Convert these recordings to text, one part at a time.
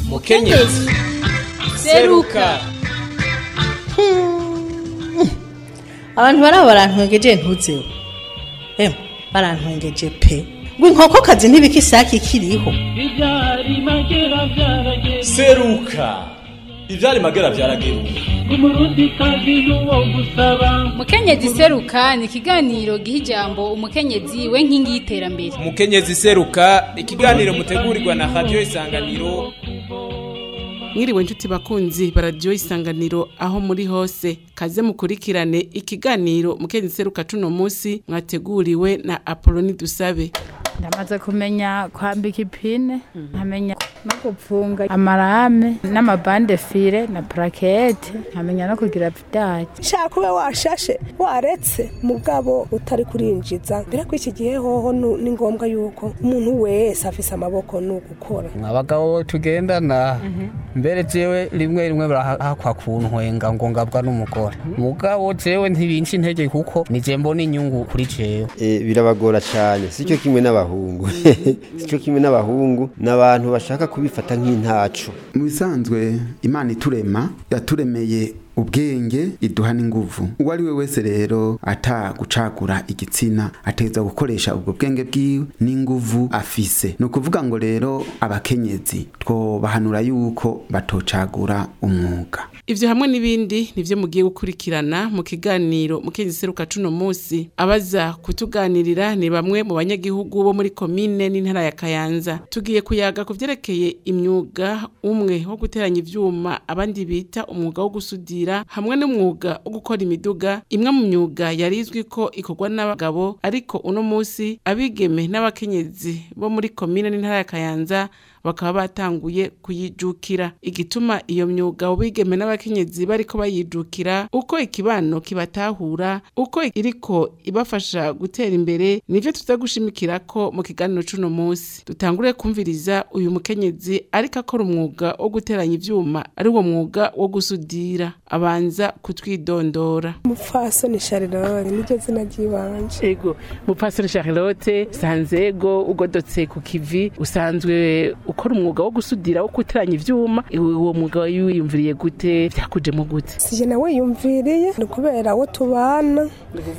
Mukenyezi seruka. Abantu barantwengeje ntuzeho. Barantwengeje pe. Inkoko kazi ntibikisaki kiriho. Seruka. Ivyari magera vyarageruka. Umurundi kazi nuwo gusaba. Mukenyezi seruka ni ikiganiro giha ijambo umukenyezi we nkingi y'iterambere. Mukenyezi seruka ikiganiro mutegurirwa na Radio Isanganiro. Mwiriwe nshuti bakunzi baradio Isanganiro aho muri hose, kaze mukurikirane ikiganiro Mukenyezi seruka cuno musi mwateguriwe na Apoloni Dusabe. Ndamaze kumenya kwambika ipine, nkamenya no gupfunga amarame n'amabande file na plaquette, nkamenya no kugira pidage. Shaka ube washashe waretse mugabo utari kurinjiza. Mbere ko iki gihe hoho ni ngombwa yuko umuntu wese afise amaboko no gukora. Abagabo tugendana mbere jewe rimwe barahakwa kuntwenga ngo ngabwa n'umugore. Mugabo jewe ntibinci intege kuko nije mbona inyungu kuri jewe. Birabagora cyane sicyo kimwe n'abahungu. Sico kimwe n'abahungu n'abantu bashaka kubifata nk'intacu. Mu bisanzwe Imana iturema yaturemeye ubwenge iduha n'inguvu. Uwari we wese rero gucagura igitsina ateza gukoresha ubwo bwenge bwiwe n'inguvu afise. No kuvuga ngo rero abakenyezi two bahanura yuko batocagura umwuga. Ivyo hamwe n'ibindi nivyo mugiye gukurikirana mu kiganiro Mukenyezi seruka cuno musi. Abaza kutuganirira ni bamwe mu banyagihugu bo muri komine n'intara ya Kayanza. Tugiye kuyaga kuvyerekeye imyuga, umwe wo guteranya ivyuma abandi bita umwuga wo gusudira, hamwe n'umwuga wo gukora imiduga. Imwe mu myuga yarizwi ko ikorwa n'abagabo, ariko uno musi abigeme n'abakenyezi bo muri komine n'intara ya Kayanza bakaba batanguye kuyijukira. Igituma iyo myuga ubigeme n'abakenyezi bariko bayijukira, uko ikibano kibatahura, uko iriko ibafasha gutera imbere, nivyo tuzagushimikirako mu kiganiro cuno musi. Dutangure kumviriza uyu mukenyezi ariko akora umwuga wo guteranya ivyuma, ari wo mwuga wo gusudira. Abanza kutwidondora. Mupfasoni Charlotte niryo zina ryibanje. Ego, Mupfasoni Charlotte Sanzego ugodotse ku kivi, usanzwe ukora umwuga wo gusudira wo guteranya ivyuma. Uwo mwuga wiyumviriye gute, byakujemo gute? Sije nawe yumviriye ni kubera wo tubana,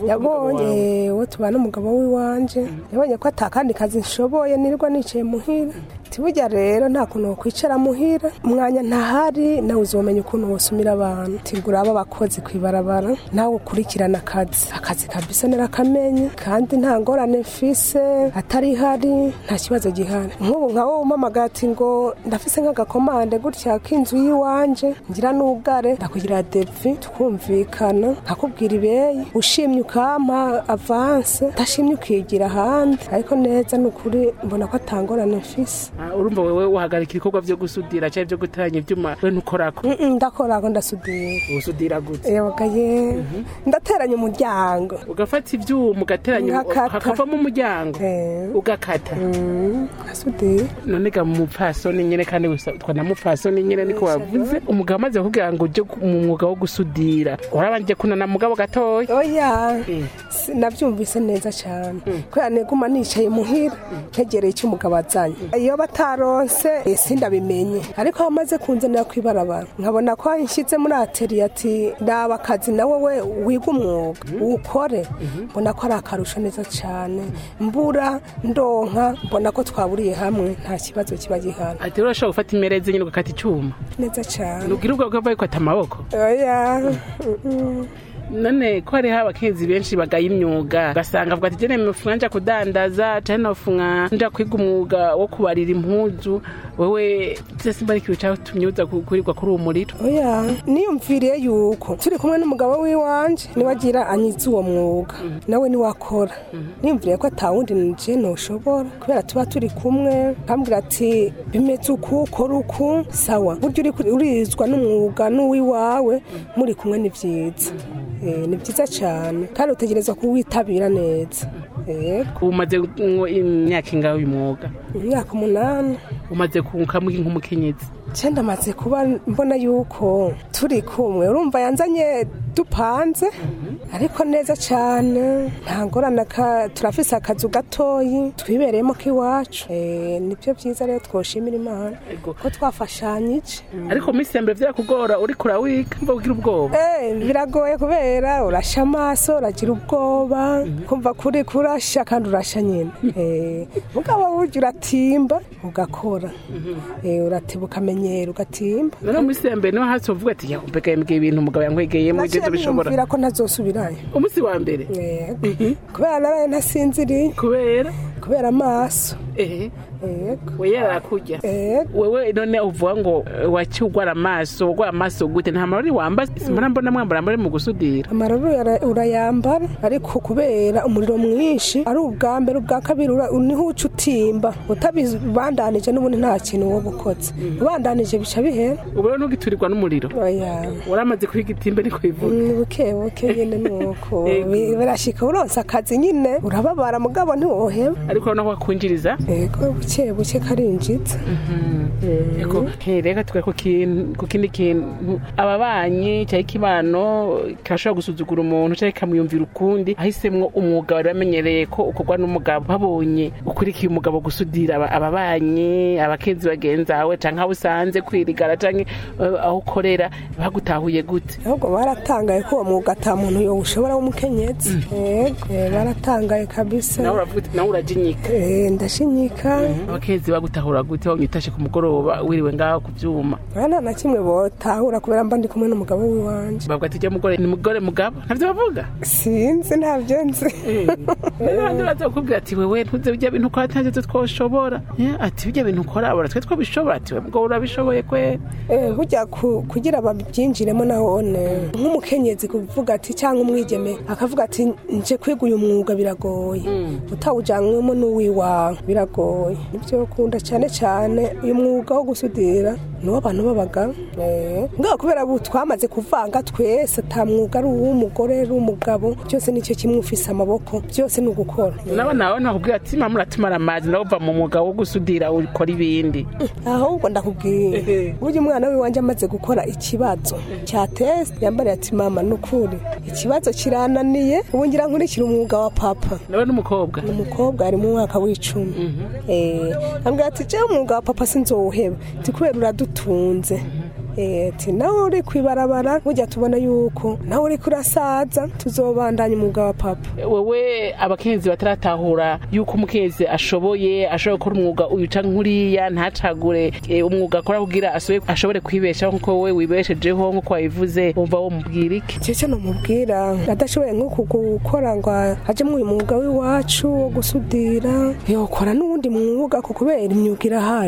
yabonye wo tubana umugabo wiwanje, yabonye ko atakandi kazi nshoboye nirwa nicaye muhira. Tiburya rero nta kuntu kwicara muhira, umwanya ntahari, nawe uzomenya ukuntu wosumira abantu. Tigura aba bakozi kwibarabara, nawe ukurikirana akazi kabisa narakamenya, kandi nta ngorane mfise, atari hari nta kibazo gihari. Nk'ubu nka wowe umamagati ngo ndafise nk'agakomande gutya k'inzu yiwanje, ngira n'ubware ndakugira devi tukumvikana, nkakubwira ibeye, ushimye ukampa avance, ndashimye ukigira ahandi. Ariko neza n'ukuri mbona ko atangorane mfise. Urumva wewe uhagarika ibikorwa vyo gusudira cyangwa vyo guteranya ivyuma, we ntukorako? Ndakorako, ndasudira. Usudira gute? Yabagaye ndateranya umuryango, ugafata ivyuma ugateranya hakavamo umuryango, ugakata. Asudira. None ga Mupfasoni nyene, kandi usatwa na Mupfasoni nyene niko wavuze. Umugabo amaze kugira ngo uje mu mwuga wo gusudira, urabanje kunana mugabo gatoya? Oya, navyumvise neza cyane. Ko yaneguma nicaye muhira ntegereye icyo umugabo azanye. Iyo bataronse sindabimenye, ariko amaze kunzanira kwibarabara nkabona ko anshize muri atelier ati ndaba akazi nawe we wiga umwuga ukore, mbona ko ari akarusho neza cyane. Mbura ndonka mbona ko twaburiye hamwe, nta kibazo kiba gihana. Ati urashobora gufata imereze nyine ugakata icuma neza cyane, nugira ubwo bwabaye kwata amaboko? Oya. None ko hari abakenzi benshi bagaye imyuga, gasanga avuga ati jene mufunga nja kudandaza cyane nafunga nja kwiga umwuga wo kubarira impuzu, wewe cyese mbari kiwe cyaho tumyuza kurirwa kuri umuriro? Oya, niyumviriye yuko turi kumwe n'umugabo wiwanje niwagira anyiza uwo mwuga, nawe ni wakora. Niyumviriye ko atawundi nije no shobora, kubera tuba turi kumwe, kambwira ati bimeze uku ukora uku sawa. Buryo urizwa n'umwuga n'uwiwawe muri kumwe ni vyiza. Ni byiza cyane, kandi utegerezwa kuwitabira neza. Umaze imyaka ingahe uyu mwuga? Imyaka 8. Umaze kunkamwe nk'umukenyezi? Cyenda maze kuba mbona yuko turi kumwe, urumva yanzanye dupanze ariko neza cyane nta ngorane turafise akazu gatoyi twibereyemo k'iwacu nibyo byiza rero twoshimira Imana ko twafashanyije. Ariko minsi ya mbere vyakugora uri kurawiga mba ugira ubwoba? Biragoye kubera urasha amaso uragira ubwoba kumva kuri kurasha kandi urasha nyine mugabo burya uratimba ugakora uratiba ukamenyera ugatimba. Rero minsi ya mbere niho hasi uvuga ati yakumbega mbwiye ibintu umugabo yankwegeyemo ugeze bishobora. Ngira ko ntazosubirayo. Umunsi wa mbere? Kubera naraye ntasinziriye. Kubera amaso. We yarakurya. Wewe none uvuga ngo wacyugwara amaso gute nta marori wamba simara mbona mwambara muri mu gusudira. Amarori urayambara ariko kubera umuriro mwinshi ari ubwa mbere ubwa kabiri niho ucutimba utabibandanije n'ubundi nta kintu wo gukotsa ubandanije bica bihera. Ubu ntugiturirwa n'umuriro. Waramaze kwiga itimbe niko ivuga. Buke nyine nuko birashika uronsa akazi nyine urababara mugabo ntiwoheba. Ariko urabona ko wakunjiriza? Buke karinjitse. Reka twe ku kindi kintu ababanyi cyangwa ikibano kirashobora gusuzugura umuntu cyangwa kamuyumvira ukundi ahisemwo umwuga bari bamenyereye ko ukorwa n'umugabo babonye ukurikiye umugabo gusudira ababanyi abakenzi bagenzawe cyangwa aho usanze kwirigara cyangwa aho ukorera bagutahuye gute? Ahubwo baratangaye ko uwo mwuga ata muntu yo ushobora w'umukenyezi. Baratangaye kabisa. Nawe urajinyika? Ndashinyika. Abakenzi bagutahura gute wanyutashe ku mugoroba wiriwe ngaho kuvyuma? Nta na kimwe botahura kubera mba ndi kumwe n'umugabo wiwanje. Bavuga ati je mugore ni mugore mugabo ntavyo bavuga? Sinzi ntavyo nzi. Abandi bazakubwira ati wewe ntuze bijya bintu kwa tanze twoshobora. Ati bijya bintu ukora abara twe twabishobora ati we mugabo urabishoboye kwe. Burya kugira babyinjiremo nahone nk'umukenyezi kuvuga ati cyangwa umwigeme akavuga ati nje kwiga uyu mwuga biragoye. Utawujanywemo n'uwiwawe biragoye. Nibyo kunda cyane uyu mwuga wo gusudira no abantu babaga ngaho kubera twamaze kuvanga twese ata mwuga ari uw'umugore ari umugabo cyose nicyo kimwe ufise amaboko byose ni ugukora. Nawe nakubwira ati mama uratumara amazi nawe uva mu mwuga wo gusudira ukora ibindi. Ahubwo ndakubwiye burya umwana wiwanje amaze gukora ikibazo cya test yambariye ati mama nukuri ikibazo kirananiye ubu ngira nkurikira umwuga wa papa. Nawe n'umukobwa? Umukobwa ari mu mwaka w'10. Ambwira ati je umwuga wa papa sinzowuheba ti kubera uradutunze. Nawe uri kwibarabara burya tubona yuko nawe uri kurasaza tuzobandanya umwuga wa papa. Wewe abakenzi bataratahura yuko umukenzi ashobora gukora umwuga uyu canke nkuriya ntacagure umwuga akora kugira ashobore kwibeshaho nkuko wowe wibeshejeho nkuko wabivuze wumva wo mubwira iki? Cece no mubwira adashoboye nkuko gukora ngo aje mu mwuga w'iwacu wo gusudira yokora n'undi mwuga ko kubera imyuga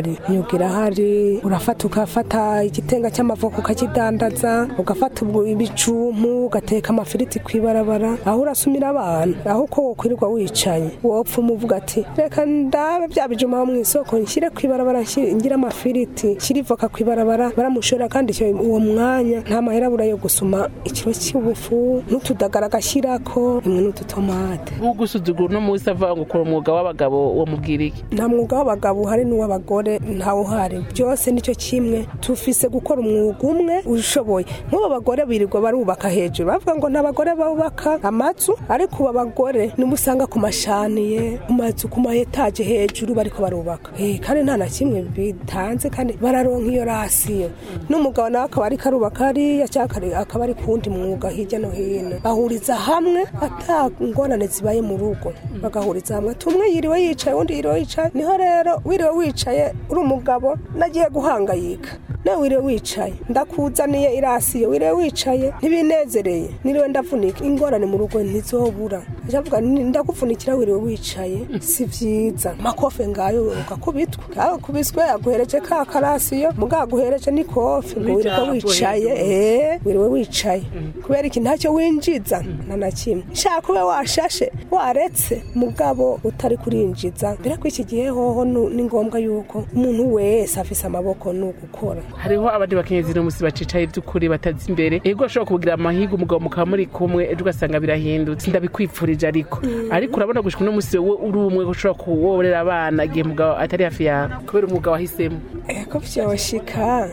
irahari urafata igitenga cy'amavoka ukakidandaza ugafata ibicumpu ugateka amafiriti kwibarabara aho urasumira abantu aho ko wokwirirwa wicaye wopfa umuvuga ati reka ndabe bya bijuma mu isoko nshyire kwibarabara ngira amafiriti shirivoka kwibarabara baramushora kandi uwo mwanya nta mahera burayo gusuma ikiro cy'ubufu n'utudagara gashyirako imwe n'ututomate. Gusuzugura no musi ava gukora umwuga w'abagabo wo mubwira iki? Nta mwuga w'abagabo hari n'uw'abagore ntawo uhari byose nicyo kimwe tufise gukora umwuga umwe ushoboye. Nk'abo bagore birirwa barubaka hejuru bavuga ngo n'abagore bubaka amazu ariko abagore nimusanga ku mashaniye ku mazu ku maetaje hejuru bariko barubaka kandi nta na kimwe bitanze kandi bararonka iyo rasiyo. N'umugabo nawe akaba ariko arubaka hariya cyangwa akaba ari kuwundi mwuga hirya no hino bahuriza hamwe ata ngorane zibaye mu rugo bagahuriza hamwe tumwe yiriwe yicaye undi yiriwe yicaye. Niho rero wiriwe wicaye uri umugabo nagiye guhangayika nawe wiriwe wicaye ndakuzaniye irasiyo wiriwe wicaye ntibinezereye niriwe ndavunika ingorane mu rugo ntizobura ndavuga ndakuvunikira wiriwe wicaye si vyiza makofe ngayo ugakubitwa kubiswe aguhereje ka karasiyo mugaguhereje ni kofe ngo wiriwe wicaye wiriwe wicaye kubera iki ntacyo winjiza na kimwe shaka ube washashe waretse mugabo utari kurinjiza mbere ko iki gihe hoho ni ngombwa yuko umuntu wese afise amaboko no gukora. Hariho abandi bakenyezi no musi bacicaye by'ukuri batazi imbere ego ashobora kugira amahigo umugabo mukaba muri kumwe ejo ugasanga birahindutse ndabikwipfurije ariko urabona gushika no musi wowe uri umwe ushobora kuworera abana igihe mugabo atari hafi yawe kubera umugabo wahisemo. ko vyoshika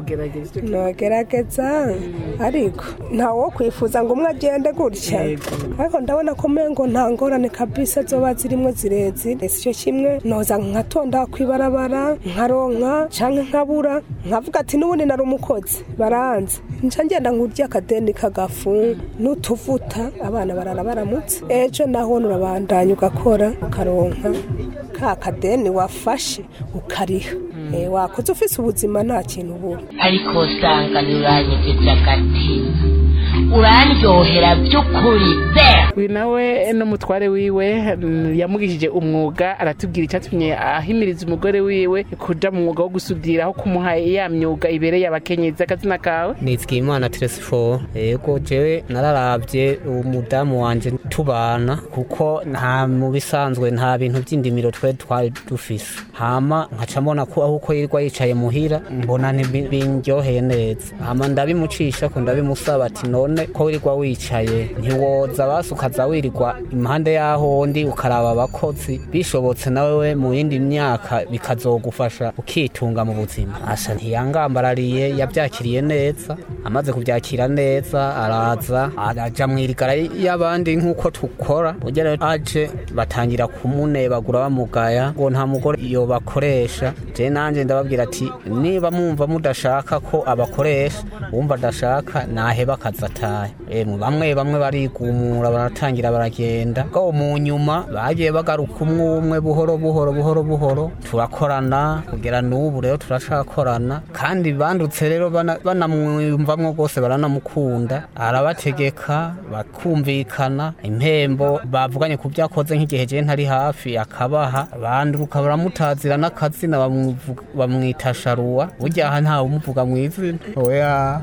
nogerageza ariko ntawo kwifuza ngo umwe agende gutya ariko ndabona ko mengo nta ngorane kabisa zoba zirimwe zirezire sicyo kimwe noza nkatonda kwibarabara nkaronka canke nkabura nkavuga ati n'ubundi nari umukozi baranze nca ngenda nkurya akadeni kagafu n'utuvuta abana barara baramutse ejo naho nurabandanya ugakora ukaronka ka kadeni wafashe ukariha wakoze ufise ubuzima nta kintu ubura ariko usanga ntiuranyegeje agatima urandyohera by'ukuri pe uyu nawe n'umutware wiwe yamugishije umwuga aratubwira icyatumye ahimiriza umugore wiwe kuja mu mwuga wo gusudira aho kumuha ya myuga ibereye abakenyezi. Akazina kawe? Nitwimana Tresfor. Yego jewe nararavye umudamu wanje tubana kuko nta mu bisanzwe nta bintu by'indimiro twari dufise, hama nkaca mbona ko aho uko yirwa yicaye muhira mbona ntibindyoheye neza, hama ndabimucisha ko ndabimusaba ati none ko wirirwa wicaye ntiwoza basukaza wirirwa impande yaho ndi ukaraba abakozi bishobotse nawe mu yindi myaka bikazogufasha ukitunga mu buzima. Asha ntiyangambarariye, yabyakiriye neza, amaze kubyakira neza araza araja mwirigara y'abandi nkuko tukora, ugera aje batangira kumunebagura bamugaya ngo nta mugore iyo bakoresha. Je nanje ndababwira ati niba mumva mudashaka ko abakoresha, wumva adashaka nahe bakazataye. Bamwe barigumura baratangira baragenda, ko mu nyuma bagiye bagaruka umwe buhoro turakorana kugera n'ubu rero turashakorana, kandi bandutse rero banamwumvamwo rwose baranamukunda, arabategeka bakumvikana impembo bavuganye ku byakoze nk'igihe je ntari hafi akabaha, banduruka baramutazira n'akazina bamwita Sharuwa, burya aha ntawe umuvuga mu izina oya.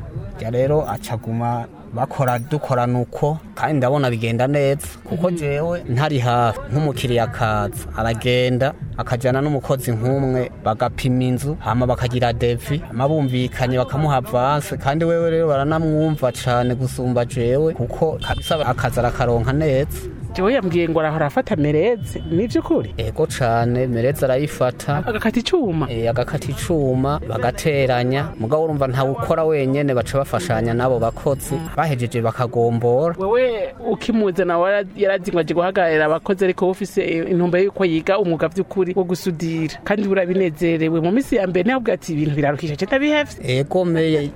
Rero acaguma dukora nuko, kandi ndabona bigenda neza kuko jewe ntari hafi nk'umukiriya akaza aragenda akajana n'umukozi nk'umwe bagapima inzu hama bakagira devi amabumvikanye bakamuha avance, kandi wewe rero baranamwumva cane gusumba jewe kuko kabisa akaza arakaronka neza. Jewe yambwiye ngo arahora afata mereze, ni by'ukuri? Ego cane, mereze arayifata agakata icuma. Agakata icuma bagateranya, mugabo urumva nta ukora wenyene, baca bafashanya nabo bakozi, bahejeje bakagombora. Wewe ukimuze nawe yarazingwaje guhagarara abakozi, ariko ufise intumbero yuko yiga umwuga vy'ukuri wo gusudira, kandi urabinezerewe. Mu misi ya mbere nabwo ati ibintu birarukisha cyane bihevye. Ego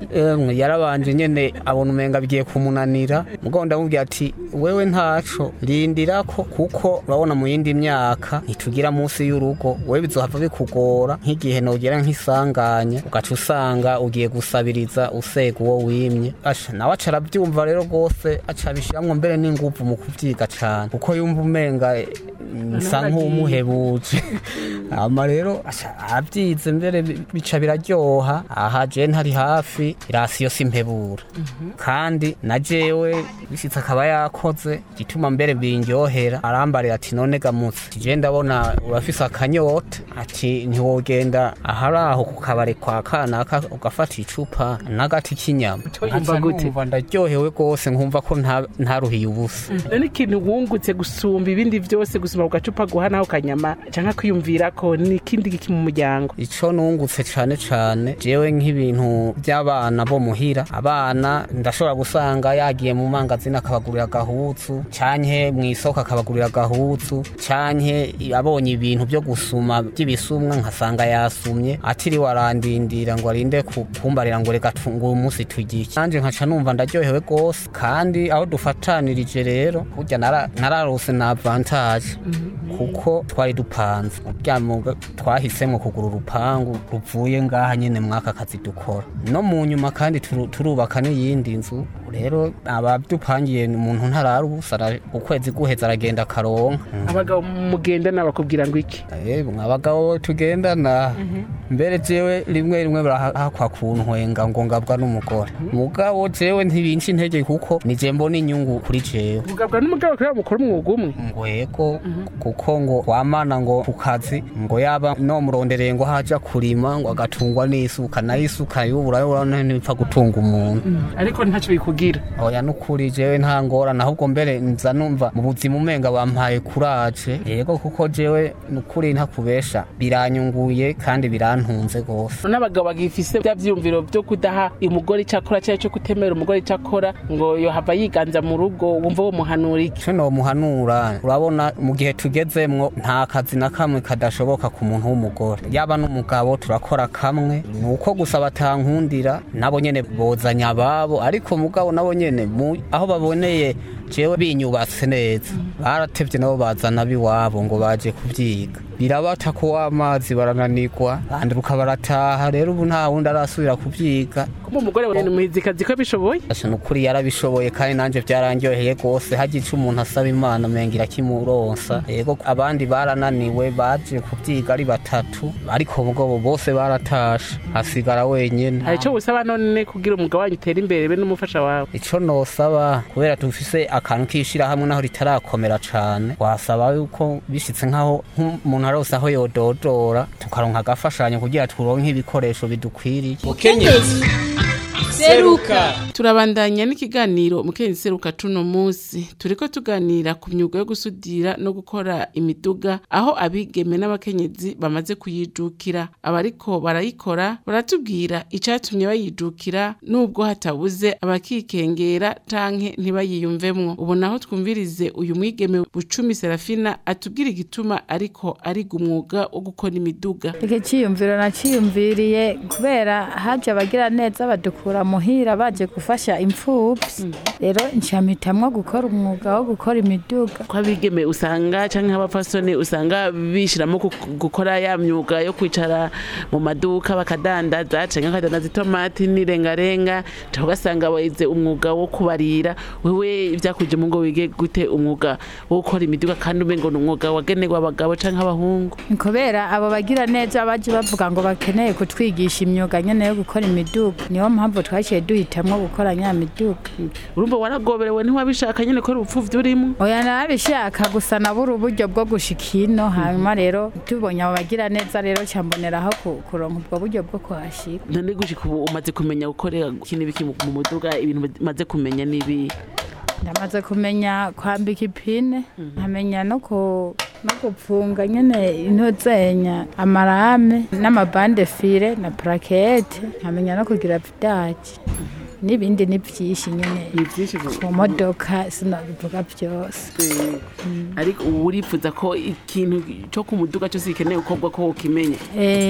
yarabanje nyene abona umenga bigiye kumunanira, mugabo ndamubwira ati wewe ntaco ndirako kuko urabona mu yindi myaka ntitugira munsi y'urugo, wewe bizohava bikugora nk'igihe nogera nk'isanganya ugaca usanga ugiye gusabiriza usega uwo wimye. Asha nawe acarabyumva rero rwose, acabishiramwo mbere n'inguvu mu kuvyiga cane kuko yumva umenga nsa nk'umuhebuje. Ama rero abyize mbere bica biraryoha. Aha je ntari hafi irasiyo simpebura, kandi na jewe bishitse akaba yakoze gituma mbere binjyohera, arambarira ati none gamutse je ndabona urafise akanyota, ati ntiwogenda aharaho kukabare kwa kanaka ugafata icupa n'agati k'inyama. Umva ndaryohewe rwose, nkumva ko ntaruhiye ubusa. None ikintu wungutse gusumba ibindi byose, gusuma ku gacupa guha naho kanyama canka kwiyumvira ko ni ikindi giki mu muryango? Ico nungutse cane jewe nk'ibintu by'abana bo muhira, abana ndashobora gusanga yagiye mu mangazini akabagurira agahuzu, canke mw'isoko akabagurira agahuzu, canke abonye ibintu byo gusuma by'ibisumwa nkasanga yasumye, atiri warandindira ngo arinde kumbarira ngo reka tungu umunsi tugiki. Nanje nkaca numva ndaryohewe rwose, kandi aho dufatanirije rero burya nararose na avantage kuko twari dupanze twahisemo kugura urupangu ruvuye ngaha nyene mwaka kazi dukora no mu nyuma, kandi turubaka n'iyindi nzu. Rero abadupangiye umuntu ntararusa ukwezi guheza aragenda karonka. Abagabo mugenda nabakubwira ngo iki? Abagabo tugendana mbere jewe rimwe barahakwa kuntwenga ngo ngabwa n'umugore, mugabo jewe ntibinci intege kuko nije mbona inyungu kuri jewe. Mugabwa n'umugabo kuri mukora umwuga umwe? Ngo yego, kuko ngo wamana ngo kukazi ngo yaba no murondereye ngo haja kurima ngo agatungwa n'isuka, na isuka yubura urabona ntipfa gutunga umuntu. Ariko ntaco bikugira kugira oya nukuri jewe nta ngorane ahubwo mbere nza numva mu buzima umenga bampaye kuraje yego kuko jewe nukuri ntakubesha biranyunguye kandi birantunze gose n'abagabo bagifise bya vyumviro byo kudaha umugore cyakora cyaje cyo kutemera umugore cyakora ngo yo hava yiganza mu rugo wumva wo muhanura iki cyo no muhanura urabona mu gihe tugezemwo nta kazi na kamwe kadashoboka ku muntu w'umugore yaba n'umugabo turakora kamwe nuko gusa batankundira nabo nyene bozanya babo ariko mugabo nabo nyene aho baboneye jewe binyubatse neza baratevye nabo bazana biwabo ngo baje kuvyiga birabata ko amazi barananirwa banduruka barataha rero ubu nta wundi arasubira kuvyiga kuba umugore wene muhizikazi ko bishoboye asha nukuri yarabishoboye kandi nanje byarangyoheye gose hagice umuntu asaba Imana mengira kimuronsa yego abandi barananiwe baje kuvyiga ari batatu ariko mugabo bose baratasha hasigara wenyene hari ico usaba none kugira umugabo wanyu utera imbere be n'umufasha wawe ico nosaba kubera tufise akantu kishira hamwe naho ritarakomera cane wasaba yuko bishitse nkaho umuntu arose aho yododora tukaronka agafashanyo kugira turonke ibikoresho bidukwiriye mukenyezi seruka turabandanya n'ikiganiro mukenyezi seruka tuno munsi turiko tuganira ku myuga yo gusudira no gukora imiduga aho abigeme n'abakenyezi bamaze kuyijukira abariko barayikora baratubwira icatumye bayijukira nubwo hatabuze abakikengera canke ntibayiyumvemwo ubu naho twumvirize uyu mwigeme Bucumi Serafina atubwira igituma ariko ariga umwuga wo gukora imiduga iki ciyumviro naciyumviriye kubera haje abagira neza badukura muhira baje gufasha imfuvyi rero ncamitamwo gukora umwuga wo gukora imiduga kwa bigeme usanga canke abafasone usanga bishiramo gukora ya myuga yo kwicara mu maduka bakadandaza canke bakadandaza itomati n'irengarenga tugasanga bayize umwuga wo kubarira wewe ivyakuje mu ngo wige gute umwuga wo gukora imiduga kandi umengo n'umwuga wagenerwa abagabo canke abahungu kubera abo bagira neza baje bavuga ngo bakeneye kutwigisha imyuga nyene yo gukora imiduga niyo mpamvu twaciye duhitamwo gukora nya miduga urumva waragoberewe ntiwabishaka nyene ko ubupfuvyi urimo oya nabishaka gusa nabura uburyo bwo gushikino hanyuma rero tubonye abo bagira neza rero cyamboneraho kuronka ubwo buryo bwo kuhashika none gushika ubu umaze kumenya gukorera ikintu biki mu muduga ibintu maze kumenya nibi ndamaze kumenya kwambika ipine nkamenya no gupfunga nyene intozenya amarame n'amabande fire na plaquette nkamenya no kugira vidage n'ibindi n'ivyinshi nyene mu modoka sinabivuga byose ariko uripfuza ko ikintu cyo ku muduga cyose gikeneye gukorwa ko ukimenya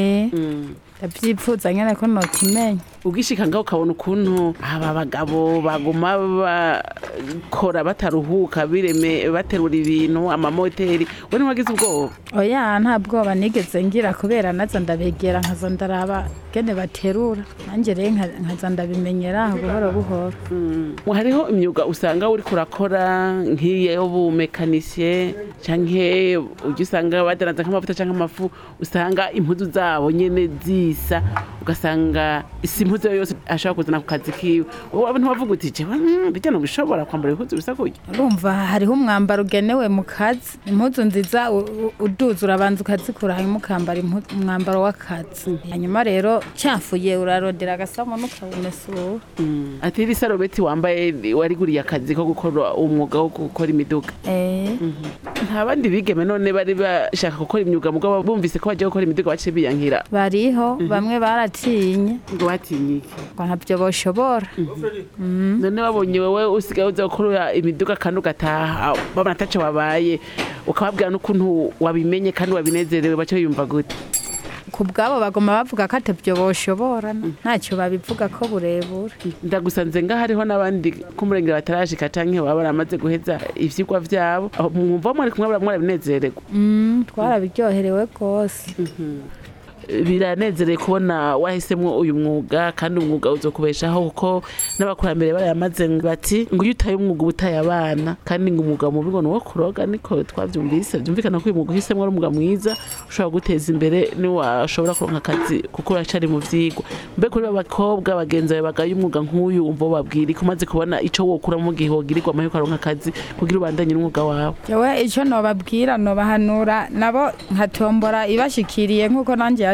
ndavyipfuza nyene ko nokimenya ugishika ngaho ukabona ukuntu aba bagabo baguma bakora bataruhuka bireme baterura ibintu amamoteri we ntiwagize ubwoba oya nta bwoba nigeze ngira kubera naza ndabegera nkaza ndaraba gene baterura nanjye rero nkaza ndabimenyera buhoro buhoro hariho imyuga usanga uri kurakora nk'iyo bumekanisye canke ugisanga badandaza nk'amavuta canke amafu usanga impuzu zabo nyene zisa ugasanga impuzu yose ashaka kuzana ku kazi kiwe wowe ntiwavuga uti jewe bijya no bishobora kwambara impuzu bisa kurya urumva hariho umwambaro ugenewe mu kazi impuzu nziza uduza urabanza ukazikura hanyuma ukambara umwambaro w'akazi hanyuma rero cyafuye urarondera agasamo n'ukabumesura ati iri sarobeti wambaye wariguriye akazi ko gukora umwuga wo gukora imiduga nta bandi bigeme none bari bashaka gukora imyuga mugabo bumvise ko bagiye gukora imiduga baciye biyankira bariho bamwe baratinye ngo batinye ngo ntabyo boshobora none babonye wewe usigaye uza gukora imiduga kandi ugataha babona ataco wabaye ukababwira n'ukuntu wabimenye kandi wabinezerewe baco yumva gute ku bwabo bagoma bavuga ko atabyo boshobora ntacyo babivuga ko burebure ndagusanze nga hariho n'abandi kumurengera batarashika canke baba baramaze guheza ivyigwa vyabo mwumva mwari kumwe barabinezererwa twarabiryoherewe rwose biranezereye kubona wahisemwo uyu mwuga kandi umwuga uzokubeshaho kuko n'abakurambere barayamaze bati ngo iyo utaye umwuga ubutaye abana kandi ngo umwuga mubi ngo nuwo kuroga niko twavyumvise byumvikana ko uyu mwuga uhisemwo ari umwuga mwiza ushobora guteza imbere ni washobora kuronka akazi kuko uracari mu vyigwa mbe kuri abakobwa bagenzi bawe bagaye umwuga nk'uyu umva babwira ko umaze kubona ico wokura mu gihe wogirirwa amahirwe ukaronka akazi kugira ubandanye n'umwuga wawe jewe ico nobabwira nobahanura nabo nkatombora ibashikiriye nk'uko nanje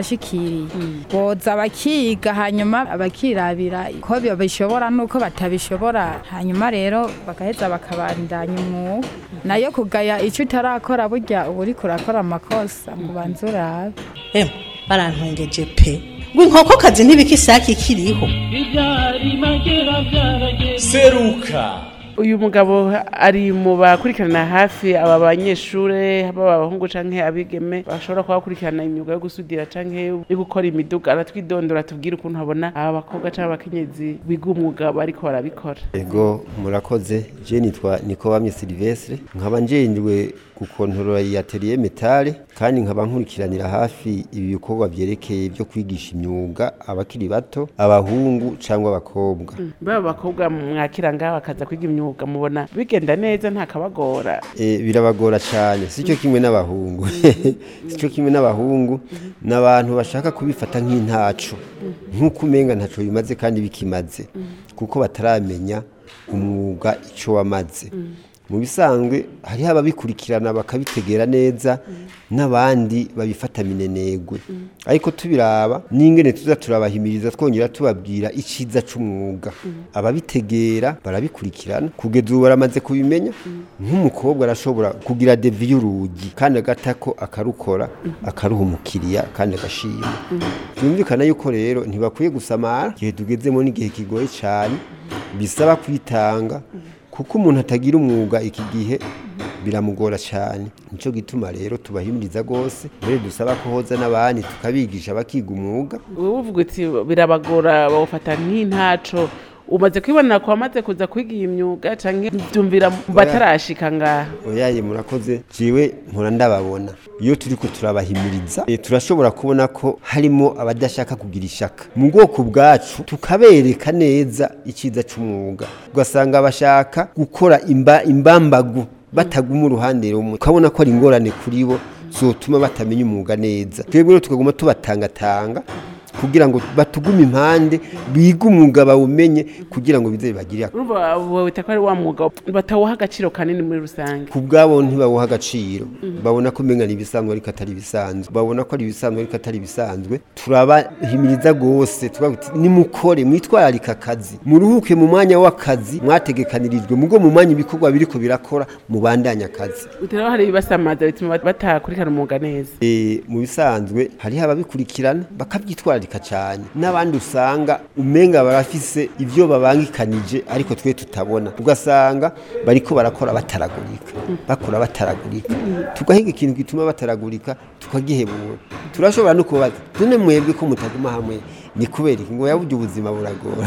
batabashikiriye boza bakiga hanyuma abakirabira ko babishobora nuko batabishobora hanyuma rero bagaheza bakabandanya umwuga nayo kugaya icyo utarakora burya uba uri kurakora amakosa ngo ubanze urabe barantwengeje pe ngo inkokokazi ntibikisaki ikiriho ibyari magera byarageze seruka. Uyu mugabo ari mu bakurikirana hafi aba banyeshure baba abahungu canke abigeme bashobora kubakurikirana imyuga yo gusudira canke yo gukora imiduga aratwidondora tubwira ukuntu habona aba bakobwa canke abakenyezi biga umwuga bariko barabikora. Ego murakoze je nitwa Nikobamye Silvestre nkaba njejwe gukontorora iyi atelier metale kandi nkaba nkurikiranira hafi ibi bikorwa byerekeye byo kwigisha imyuga abakiri bato abahungu cyangwa abakobwa. Baba bakobwa mwakira ngaho bakaza kwiga imyuga mubona bigenda neza nta kabagora. Birabagora cyane sicyo kimwe n'abahungu sicyo kimwe n'abahungu n'abantu bashaka kubifata nk'intaco nk'uko umenga ntaco bimaze kandi bikimaze kuko bataramenya umwuga ico wamaze. Mu bisanzwe hari ababikurikirana bakabitegera neza n'abandi babifata minenegwe ariko tubiraba n'ingene tuza turabahimiriza twongera tubabwira iciza c'umwuga ababitegera barabikurikirana kugeza ubu baramaze kubimenya nk'umukobwa arashobora kugira devi y'urugi kandi agatako akarukora akaruha umukiriya kandi agashima byumvikana yuko rero ntibakwiye gusamara igihe tugezemo n'igihe kigoye cyane bisaba kwitanga kuko umuntu atagira umwuga iki gihe biramugora cyane nico gituma rero tubahimiriza gose mbere dusaba ko hoza n'abandi tukabigisha bakiga umwuga. Wowe uvuga uti birabagora bawufata nk'intaco umaze kwibonera ko wamaze kuza kwiga iyi myuga canke byumvira batarashika ngaha. Oyaye murakoze jiwe nkora ndababona iyo turiko turabahimiriza turashobora kubona ko harimo abadashaka kugira ishaka mu bwoko bwacu tukabereka neza iciza c'umwuga ugasanga bashaka gukora imbambagu bataguma uruhande rumwe ukabona ko ari ingorane kuri bo zotuma batamenya umwuga neza. Twebwe rero tukaguma tubatangatanga kugira ngo batugume impande biga umwuga bawumenye kugira ngo bize bibagirira. Urumva wowe takari wa mwuga batawuha agaciro kanini muri rusange. Kubwabo ntibawuha agaciro babona ko menga ni bisanzwe ariko atari bisanzwe babona ko ari bisanzwe ariko atari bisanzwe turabahimiriza gose tubaguti nimukore mwitwararika akazi muruhuke mu mwanya w'akazi mwategekanirijwe mugo mu mwanya ibikorwa biriko birakora mubandanya akazi. Utera hari bibasamaza bituma batakurikirana umwuga neza. Mu bisanzwe hari ababikurikirana bakabyitwara cyane n'abandi usanga umenga barafise ivyo babangikanije ariko twe tutabona ugasanga bariko barakora bataragurika bakora bataragurika tugahiga ikintu gituma bataragurika tukagihebura. Turashobora no kubaza tune mwebwe ko mutaguma hamwe ni kubera ngo yaburyo ubuzima buragora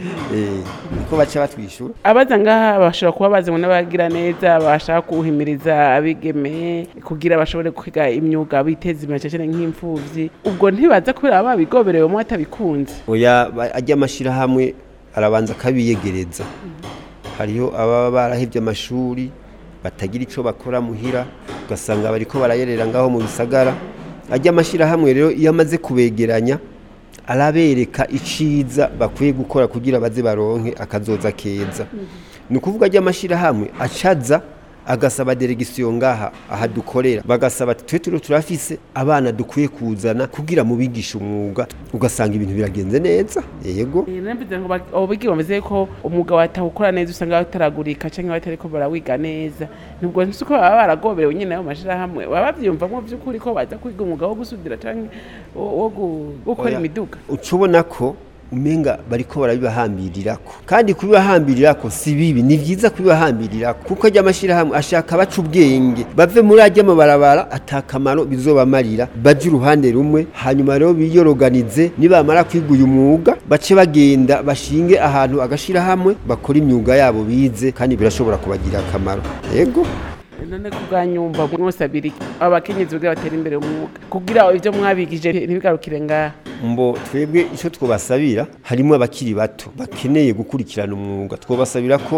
niko baca batwishura. Abaza ngaha bashobora kuba bazi ngo n'abagira neza bashaka kuhimiriza abigeme kugira bashobore kwiga imyuga biteza imbere cyane nk'imfuvyi ubwo ntibaza kubera babigoberewe mu atabikunze. Oya ajya amashira hamwe arabanza kabiyegereza hariho ababa barahevye amashuri batagira ico bakora muhira ugasanga bariko barayerera ngaho mu bisagara. Ajya amashira hamwe rero iyo amaze kubegeranya arabereka iciza bakwiye gukora kugira baze baronke akazoza keza. Nukuvuga ajya amashira hamwe acaza agasaba delegation ngaha aha dukorera bagasaba twe turafise abana dukwiye kuzana kugira mu bigisha umwuga ugasanga ibintu biragenze neza. Yego nembize ngo obigi bameze ko umwuga watahukora neza usanga bataragurika canke batariko barawiga neza nubwo nsuko baba baragoberewe nyine ayo mashira hamwe baba byumvamo by'ukuri ko baza kwiga umwuga wo gusudira canke wo gukora imiduga ucubona ko umenga bariko barabibahambirirako kandi kubibahambirirako si bibi ni vyiza kubibahambirirako kuko ajya amashira hamwe ashaka baca ubwenge bave muri ajya amabarabara atakamaro bizobamarira baje uruhande rumwe hanyuma rero biyoroganize nibamara kwiga uyu mwuga bace bagenda bashinge ahantu agashira hamwe bakora imyuga yabo bize kandi birashobora kubagira akamaro. Yego none kubwanyumva mwosabiri abakenyezi bwe batera imbere umwuga kugira ivyo mwabigije ntibigarukire ngaha. Mbo twebwe ico twobasabira harimo abakiri bato bakeneye gukurikirana umwuga twobasabira ko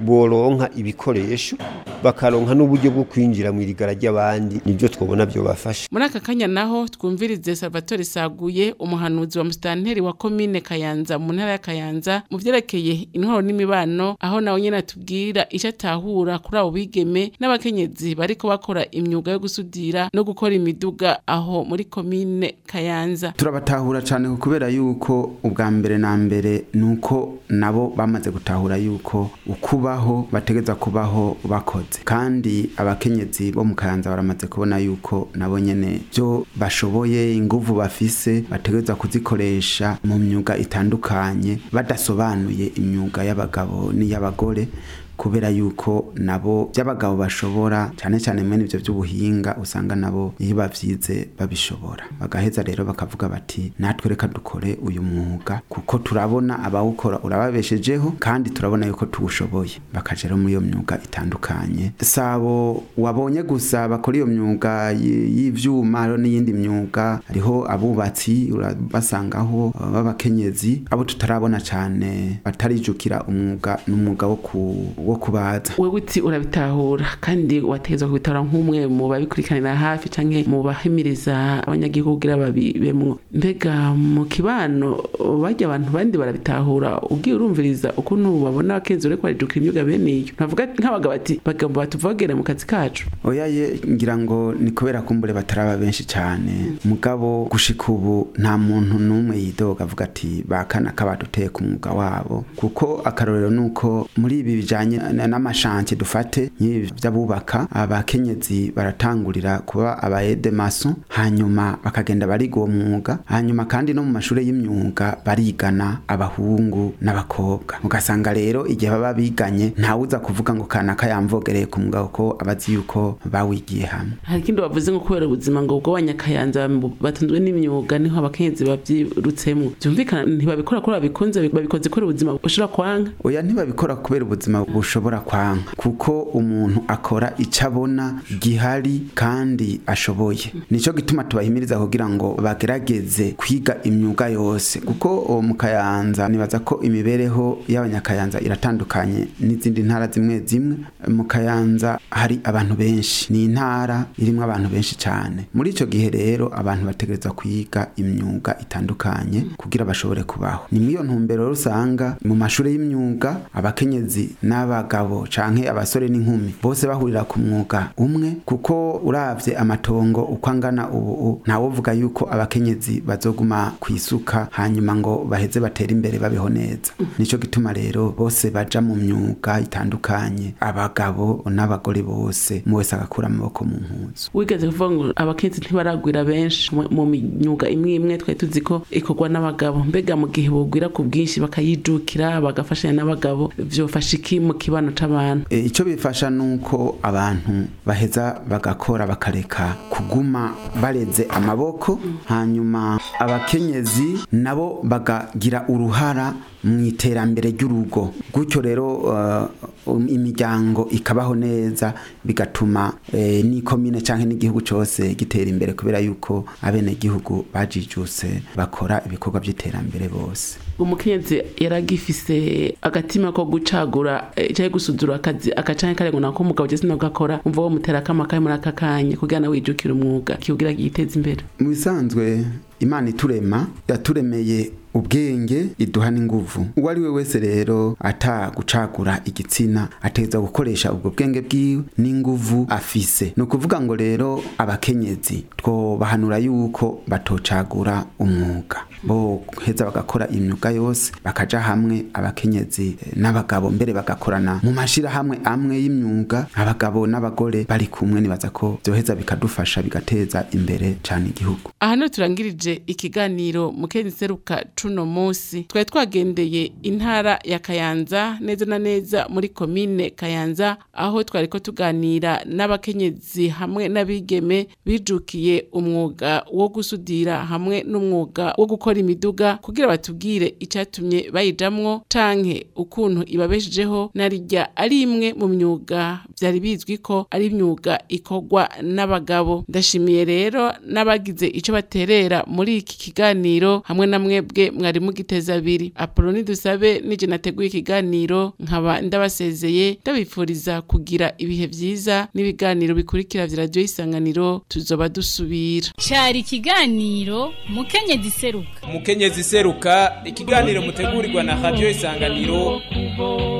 boronka ibikoresho bakaronka n'uburyo bwo kwinjira mu irigara ry'abandi nibyo twobona byo bafasha. Muri aka kanya naho twumvirize Salvatore Saguye umuhanuzi wa mustanteri wa komine Kayanza mu ntara ya Kayanza mu vyerekeye intwaro n'imibano aho nawe nyene atubwira ico atahura kuri abo bigeme n'abakenyezi bariko bakora imyuga yo gusudira no gukora imiduga aho muri komine Kayanza. Turabatahura cyane kubera yuko ubwa mbere na mbere nuko nabo bamaze gutahura yuko ukubaho bategeza kubaho bakoze, kandi abakenyezi bo mu Kayanza baramaze kubona yuko nabo nyene byo bashoboye inguvu bafise bategeza kuzikoresha mu myuga itandukanye badasobanuye imyuga y'abagabo n'iy'abagore, kubera yuko nabo by'abagabo bashobora cyane cyane mwene ivyo by'ubuhinga usanga nabo iyo bavyize babishobora, bagaheza rero bakavuga bati natwe reka dukore uyu mwuga kuko turabona abawukora urababeshejeho kandi turabona yuko tuwushoboye, bakajero muri iyo myuga itandukanye. Sabo wabonye gusa bakora iyo myuga y'ivyuma n'iyindi myuga, hariho abubatsi urabasangaho b'abakenyezi abo tutarabona cyane batarijukira umwuga n'umwuga wo kubaza. Wewe uti urabitahura kandi wategezwa kubitahura nk'umwe mu babikurikiranira hafi canke mu bahimiriza abanyagihugu kugira babibemwo. Mbega mu kibano bajya abantu bandi barabitahura ugiye urumviriza ukuntu babona abakenzi ureko barijukira imyuga bene iyo, navuga nk'abagabo ati bagomba batuvogere mu kazi kacu. Oyaye ngira ngo ni kubera kumbure bataraba benshi cyane, mugabo gushika ubu nta muntu numwe yidoga avuga ati bakana kabaduteye ku mwuga wabo, kuko akarorero nuko muri ibi bijanye n'amashanti dufate by'abubaka abakenyezi baratangurira kuba abaede maso, hanyuma bakagenda bariga uwo mwuga, hanyuma kandi no mu mashuri y'imyuga barigana abahungu n'abakobwa, ugasanga rero igihe baba biganye ntawuza kuvuga ngo kanaka yamvogereye ku mwuga ko abazi yuko bawigiye hamwe. Hari ikindi bavuze ngo kubera ubuzima ngo ubwo Abanyakayanza batunzwe n'imyuga niho abakenyezi babyirutsemo, byumvikana ntibabikora kuri babikunze babikoze kuri ubuzima bushobora kwanga. Oya ntibabikora kubera ubuzima bushobora kwanga, kuko umuntu akora icabona gihari kandi ashoboye. Nico gituma tubahimiriza kugira ngo bagerageze kwiga imyuga yose, kuko mu Kayanza nibaza ko imibereho y'Abanyakayanza iratandukanye n'izindi ntara zimwe zimwe. Mu Kayanza hari abantu benshi, ni intara irimwo abantu benshi cyane. Muri ico gihe rero abantu bategereza kwiga imyuga itandukanye kugira bashobore kubaho. Ni mwiyo ntumbero rusanga mu mashuri y'imyuga abakenyezi n'abagabo canke abasore n'inkumi bose bahurira ku mwuga umwe, kuko uravye amatongo uko angana ubu ntawovuga yuko abakenyezi bazoguma kwisuka hanyuma ngo baheze batera imbere babeho neza. Nico gituma rero bose baja mu myuga itandukanye, abagabo n'abagore bose mu wese agakura amaboko mu mpuzu. Wigeze kuvuga ngo abakenyezi ntibaragwira benshi mu myuga imwe imwe twari tuzi ko ikorwa n'abagabo, mbega mu gihe bogwira ku bwinshi bakayijukira bagafashanya n'abagabo vyofasha iki mu kibano c'abantu? Ico bifasha nuko abantu baheza bagakora bakareka kuguma bareze amaboko, hanyuma abakenyezi nabo bagagira uruhara mu iterambere ry'urugo, gutyo rero imiryango ikabaho neza, bigatuma n'ikomine canke n'igihugu cose gitera imbere kubera yuko abene gihugu bajijuse bakora ibikorwa by'iterambere bose. Umukenyezi yaragifise agatima ko gucagura cyaje gusudura akazi akacanke kare ngo nako umugabo je sinogakora umva wo mutera kamakaye muri akakanye kugira na wijukira umwuga kiugira giteza imbere. Mu bisanzwe Imana iturema yaturemeye ubwenge iduha n'inguvu. Uwari we wese rero ata gucagura igitsina ateza gukoresha ubwo bwenge bwiwe n'inguvu afise. No kuvuga ngo rero abakenyezi two bahanura yuko batocagura umwuga, bo heza bagakora imyuga yose, bakaja hamwe abakenyezi n'abagabo, mbere bagakorana mu mashira hamwe amwe y'imyuga, abagabo n'abagore bari kumwe. Nibaza ko byoheza bikadufasha bigateza imbere cyane igihugu. Ahano turangirije ikiganiro Mukenyezi Seruka cuno musi. Twari twagendeye intara ya Kayanza, neza na neza muri komine Kayanza, aho twariko tuganira n'abakenyezi hamwe n'abigeme bijukiye umwuga wo gusudira hamwe n'umwuga wo gukora abakora imiduga kugira batubwire icatumye bayijamwo canke ukuntu ibabeshejeho narirya ari imwe mu myuga vyari bizwi ko ari imyuga ikorwa n'abagabo. Ndashimiye rero n'abagize ico baterera muri iki kiganiro hamwe na mwebwe mwari mugiteza abiri. Apoloni Dusabe nije nateguye ikiganiro nkaba ndabasezeye ndabifuriza kugira ibihe vyiza n'ibiganiro bikurikira vya Radio Isanganiro tuzoba dusubira. Cari ikiganiro Mukenyezi Seruka. Mukenyezi Seruka, ikiganiro mutegurirwa na Radio Isanganiro.